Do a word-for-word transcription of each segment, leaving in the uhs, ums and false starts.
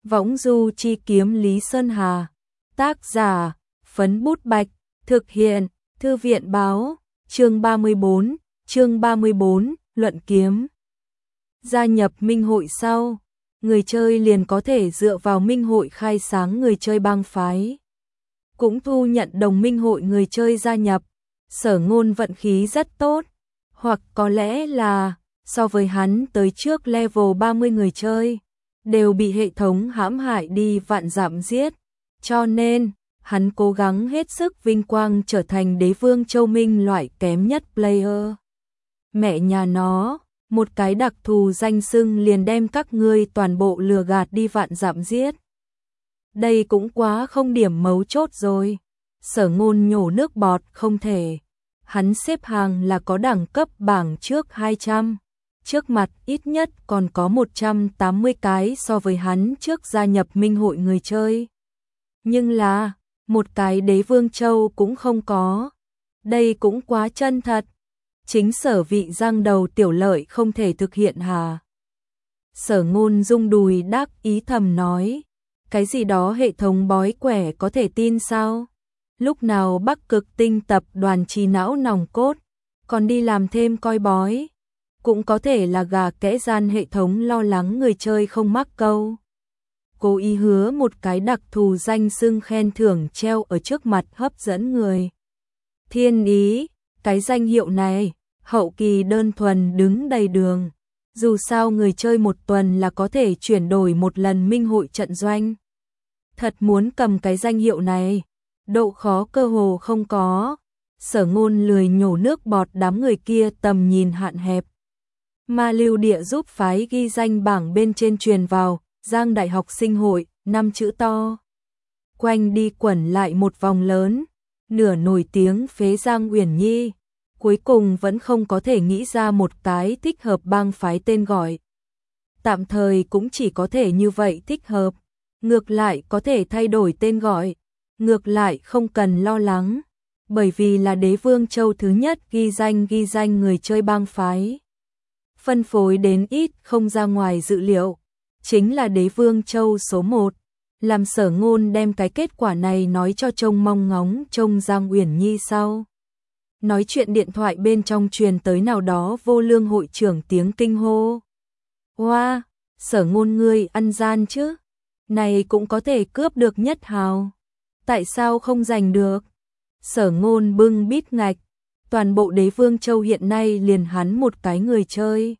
Võng du chi kiếm Lý Sơn Hà. Tác giả, Phấn Bút Bạch. Thực hiện, Thư viện Báo. Chương ba mươi bốn, chương ba mươi bốn, luận kiếm. Gia nhập minh hội sau, người chơi liền có thể dựa vào minh hội khai sáng người chơi bang phái. Cũng thu nhận đồng minh hội người chơi gia nhập. Sở Ngôn vận khí rất tốt, hoặc có lẽ là so với hắn tới trước level ba mươi người chơi, đều bị hệ thống hãm hại đi vạn dặm giết, cho nên hắn cố gắng hết sức vinh quang trở thành đế vương châu Minh loại kém nhất player. Mẹ nhà nó, một cái đặc thù danh xưng liền đem các ngươi toàn bộ lừa gạt đi vạn dặm giết. Đây cũng quá không điểm mấu chốt rồi. Sở Ngôn nhổ nước bọt không thể. Hắn xếp hàng là có đẳng cấp bảng trước hai trăm. Trước mặt ít nhất còn có một trăm tám mươi cái so với hắn trước gia nhập minh hội người chơi. Nhưng là, một cái đế vương châu cũng không có. Đây cũng quá chân thật. Chính sở vị giang đầu tiểu lợi không thể thực hiện hà. Sở Ngôn rung đùi đắc ý thầm nói. Cái gì đó hệ thống bói quẻ có thể tin sao? Lúc nào Bắc Cực Tinh tập đoàn trí não nòng cốt, còn đi làm thêm coi bói. Cũng có thể là gà kẽ gian hệ thống lo lắng người chơi không mắc câu. Cố ý hứa một cái đặc thù danh xưng khen thưởng treo ở trước mặt hấp dẫn người. Thiên ý, cái danh hiệu này, hậu kỳ đơn thuần đứng đầy đường. Dù sao người chơi một tuần là có thể chuyển đổi một lần minh hội trận doanh. Thật muốn cầm cái danh hiệu này, độ khó cơ hồ không có. Sở Ngôn lười nhổ nước bọt đám người kia tầm nhìn hạn hẹp. Ma Lưu Địa giúp phái ghi danh bảng bên trên truyền vào, Giang Đại học sinh hội, năm chữ to. Quanh đi quẩn lại một vòng lớn, nửa nổi tiếng phế Giang Uyển Nhi. Cuối cùng vẫn không có thể nghĩ ra một cái thích hợp bang phái tên gọi. Tạm thời cũng chỉ có thể như vậy thích hợp. Ngược lại có thể thay đổi tên gọi. Ngược lại không cần lo lắng. Bởi vì là đế vương châu thứ nhất ghi danh ghi danh người chơi bang phái. Phân phối đến ít không ra ngoài dự liệu. Chính là đế vương châu số một. Làm Sở Ngôn đem cái kết quả này nói cho trông mong ngóng trông Giang Uyển Nhi sau. Nói chuyện điện thoại bên trong truyền tới nào đó vô lương hội trưởng tiếng kinh hô. Hoa, wow, Sở Ngôn ngươi ăn gian chứ? Này cũng có thể cướp được nhất hào. Tại sao không giành được? Sở Ngôn bưng bít ngạch. Toàn bộ đế vương châu hiện nay liền hắn một cái người chơi.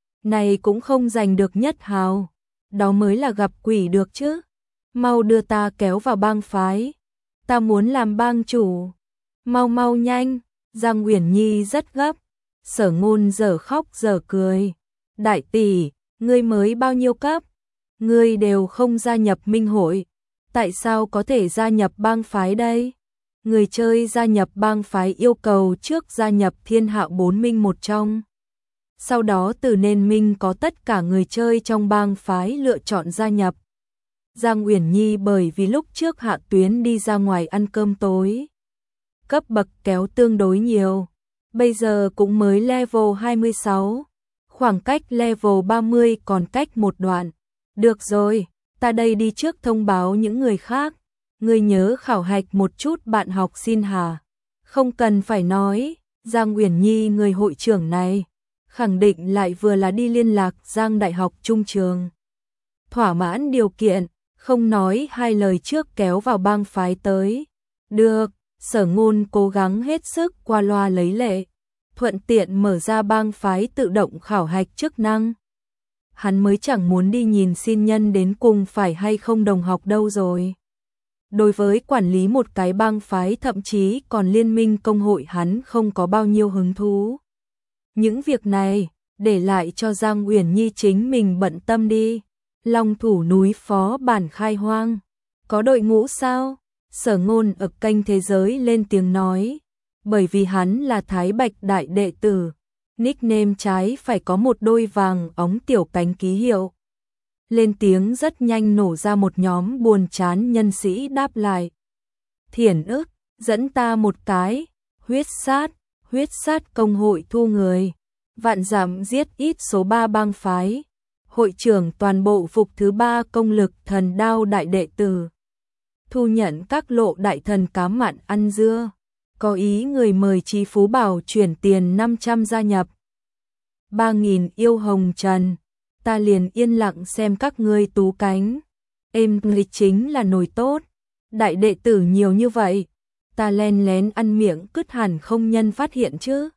Này cũng không giành được nhất hào. Đó mới là gặp quỷ được chứ. Mau đưa ta kéo vào bang phái. Ta muốn làm bang chủ. Mau mau nhanh. Giang Uyển Nhi rất gấp. Sở Ngôn dở khóc dở cười. Đại tỷ, ngươi mới bao nhiêu cấp? Ngươi đều không gia nhập minh hội. Tại sao có thể gia nhập bang phái đây? Người chơi gia nhập bang phái yêu cầu trước gia nhập thiên hạ bốn minh một trong. Sau đó từ nền minh có tất cả người chơi trong bang phái lựa chọn gia nhập. Giang Uyển Nhi bởi vì lúc trước Hạ Tuyến đi ra ngoài ăn cơm tối. Cấp bậc kéo tương đối nhiều. Bây giờ cũng mới level hai mươi sáu. Khoảng cách level ba mươi còn cách một đoạn. Được rồi, ta đây đi trước thông báo những người khác. Ngươi nhớ khảo hạch một chút bạn học xin hà. Không cần phải nói, Giang Uyển Nhi người hội trưởng này, khẳng định lại vừa là đi liên lạc Giang Đại học trung trường. Thỏa mãn điều kiện, không nói hai lời trước kéo vào bang phái tới. Được, Sở Ngôn cố gắng hết sức qua loa lấy lệ, thuận tiện mở ra bang phái tự động khảo hạch chức năng. Hắn mới chẳng muốn đi nhìn xin nhân đến cùng phải hay không đồng học đâu rồi. Đối với quản lý một cái bang phái thậm chí còn liên minh công hội hắn không có bao nhiêu hứng thú. Những việc này, để lại cho Giang Uyển Nhi chính mình bận tâm đi. Long thủ núi phó bản khai hoang. Có đội ngũ sao? Sở Ngôn ở kênh thế giới lên tiếng nói. Bởi vì hắn là Thái Bạch đại đệ tử. Nickname trái phải có một đôi vàng óng tiểu cánh ký hiệu. Lên tiếng rất nhanh nổ ra một nhóm buồn chán nhân sĩ đáp lại. Thiển ức, dẫn ta một cái. Huyết sát, huyết sát công hội thu người. Vạn dặm giết ít số ba bang phái. hội trưởng toàn bộ phục thứ ba công lực thần đao đại đệ tử. Thu nhận các lộ đại thần cá mặn ăn dưa. Có ý người mời Chí Phú Bảo chuyển tiền năm trăm gia nhập. ba nghìn yêu hồng trần. Ta liền yên lặng xem các ngươi tú cánh. Êm nghịch chính là nồi tốt. Đại đệ tử nhiều như vậy. Ta len lén ăn miệng cứt hẳn không nhân phát hiện chứ.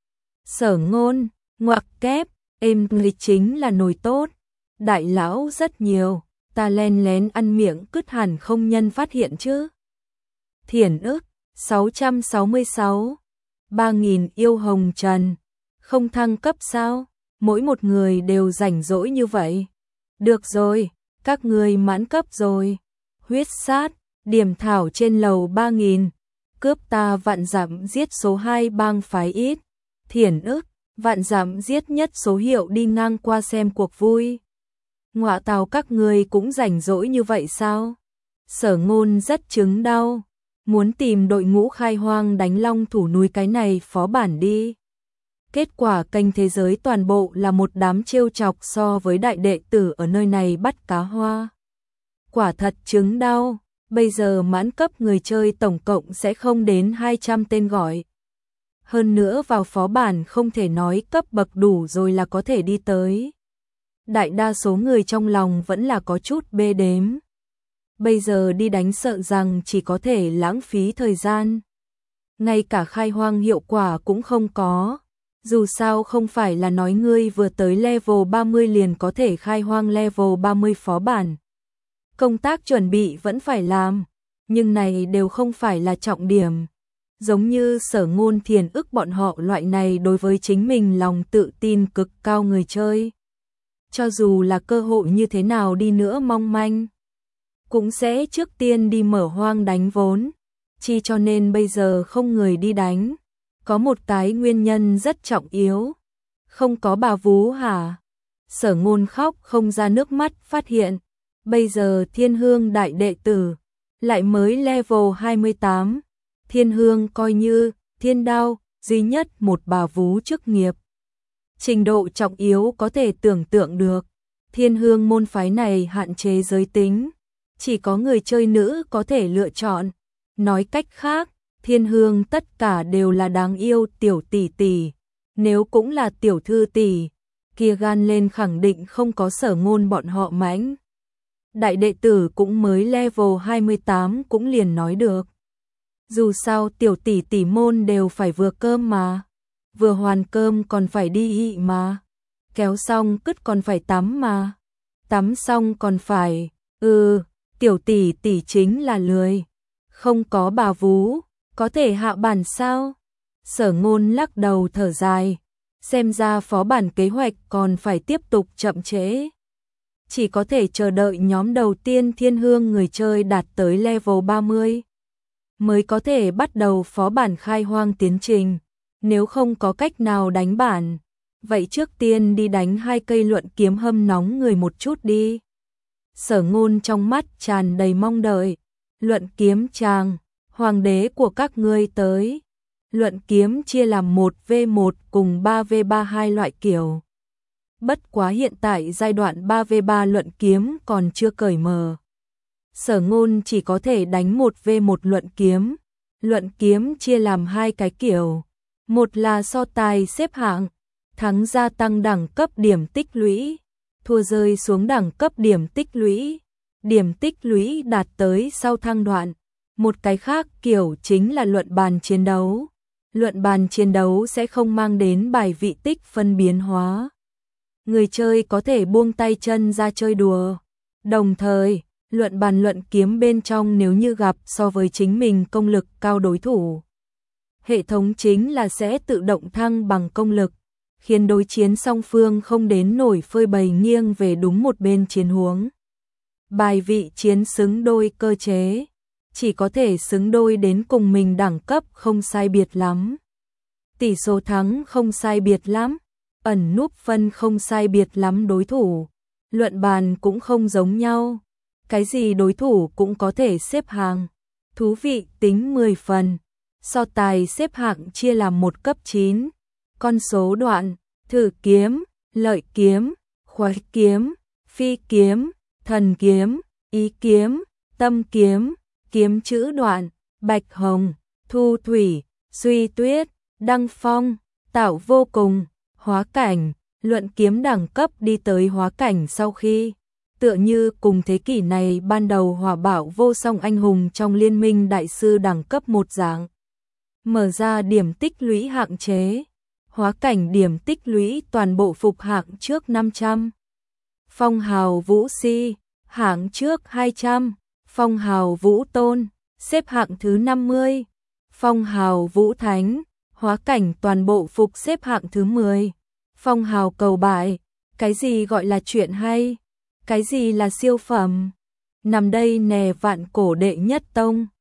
Sở Ngôn, ngoặc kép, êm nghịch chính là nồi tốt. Đại lão rất nhiều. Ta len lén ăn miệng cứt hẳn không nhân phát hiện chứ. Thiển ức, sáu trăm sáu mươi sáu. ba nghìn yêu hồng trần. Không thăng cấp sao? Mỗi một người đều rảnh rỗi như vậy. Được rồi, các ngươi mãn cấp rồi. Huyết sát, điểm thảo trên lầu ba nghìn. Cướp ta vạn dặm giết số hai bang phái ít. Thiển ức, vạn dặm giết nhất số hiệu đi ngang qua xem cuộc vui. Ngọa tào các ngươi cũng rảnh rỗi như vậy sao? Sở Ngôn rất chứng đau. Muốn tìm đội ngũ khai hoang đánh long thủ núi cái này phó bản đi. Kết quả kênh thế giới toàn bộ là một đám trêu chọc so với đại đệ tử ở nơi này bắt cá hoa. Quả thật chứng đau, bây giờ mãn cấp người chơi tổng cộng sẽ không đến hai trăm tên gọi. Hơn nữa vào phó bản không thể nói cấp bậc đủ rồi là có thể đi tới. Đại đa số người trong lòng vẫn là có chút bê đếm. Bây giờ đi đánh sợ rằng chỉ có thể lãng phí thời gian. Ngay cả khai hoang hiệu quả cũng không có. Dù sao không phải là nói ngươi vừa tới level ba mươi liền có thể khai hoang level ba mươi phó bản. Công tác chuẩn bị vẫn phải làm, nhưng này đều không phải là trọng điểm. Giống như Sở Ngôn Thiền ức bọn họ loại này đối với chính mình lòng tự tin cực cao người chơi. Cho dù là cơ hội như thế nào đi nữa mong manh, cũng sẽ trước tiên đi mở hoang đánh vốn. Chi cho nên bây giờ không người đi đánh. Có một cái nguyên nhân rất trọng yếu. Không có bà vú hả? Sở Ngôn khóc không ra nước mắt phát hiện. Bây giờ Thiên Hương đại đệ tử lại mới level hai mươi tám. Thiên Hương coi như thiên đao duy nhất một bà vú chức nghiệp. Trình độ trọng yếu có thể tưởng tượng được. Thiên Hương môn phái này hạn chế giới tính. Chỉ có người chơi nữ có thể lựa chọn. Nói cách khác, Thiên Hương tất cả đều là đáng yêu tiểu tỷ tỷ. Nếu cũng là tiểu thư tỷ, kia gan lên khẳng định không có Sở Ngôn bọn họ mãnh. Đại đệ tử cũng mới level hai mươi tám cũng liền nói được. Dù sao tiểu tỷ tỷ môn đều phải vừa cơm mà. Vừa hoàn cơm còn phải đi ị mà. Kéo xong cứt còn phải tắm mà. Tắm xong còn phải, ừ, tiểu tỷ tỷ chính là lười. Không có bà vú, có thể hạ bản sao? Sở Ngôn lắc đầu thở dài. Xem ra phó bản kế hoạch còn phải tiếp tục chậm trễ. Chỉ có thể chờ đợi nhóm đầu tiên Thiên Hương người chơi đạt tới level ba mươi. Mới có thể bắt đầu phó bản khai hoang tiến trình. Nếu không có cách nào đánh bản, vậy trước tiên đi đánh hai cây luận kiếm hâm nóng người một chút đi. Sở Ngôn trong mắt tràn đầy mong đợi. Luận kiếm chàng, hoàng đế của các ngươi tới. Luận kiếm chia làm một vs một cùng ba vs ba hai loại kiểu. Bất quá hiện tại giai đoạn ba vs ba luận kiếm còn chưa cởi mở. Sở Ngôn chỉ có thể đánh một vs một luận kiếm. Luận kiếm chia làm hai cái kiểu. Một là so tài xếp hạng, thắng gia tăng đẳng cấp điểm tích lũy, thua rơi xuống đẳng cấp điểm tích lũy. Điểm tích lũy đạt tới sau thăng đoạn. Một cái khác kiểu chính là luận bàn chiến đấu. Luận bàn chiến đấu sẽ không mang đến bài vị tích phân biến hóa. Người chơi có thể buông tay chân ra chơi đùa. Đồng thời, luận bàn luận kiếm bên trong nếu như gặp so với chính mình công lực cao đối thủ, hệ thống chính là sẽ tự động thăng bằng công lực, khiến đối chiến song phương không đến nổi phơi bày nghiêng về đúng một bên chiến huống. Bài vị chiến xứng đôi cơ chế, chỉ có thể xứng đôi đến cùng mình đẳng cấp không sai biệt lắm. Tỷ số thắng không sai biệt lắm, ẩn núp phân không sai biệt lắm đối thủ. Luận bàn cũng không giống nhau, cái gì đối thủ cũng có thể xếp hàng. Thú vị tính mười phần. So tài xếp hạng chia làm một cấp chín. Con số đoạn, thử kiếm, lợi kiếm, khoái kiếm, phi kiếm, thần kiếm, ý kiếm, tâm kiếm, kiếm chữ đoạn, bạch hồng, thu thủy, suy tuyết, đăng phong, tạo vô cùng, hóa cảnh, luận kiếm đẳng cấp đi tới hóa cảnh sau khi tựa như cùng thế kỷ này ban đầu hỏa bảo vô song anh hùng trong liên minh đại sư đẳng cấp một dạng. Mở ra điểm tích lũy hạng chế, hóa cảnh điểm tích lũy toàn bộ phục hạng trước năm trăm. Phong hào vũ si, hạng trước hai trăm, phong hào vũ tôn, xếp hạng thứ năm mươi, phong hào vũ thánh, hóa cảnh toàn bộ phục xếp hạng thứ mười, phong hào cầu bại, cái gì gọi là chuyện hay, cái gì là siêu phẩm, nằm đây nè vạn cổ đệ nhất tông.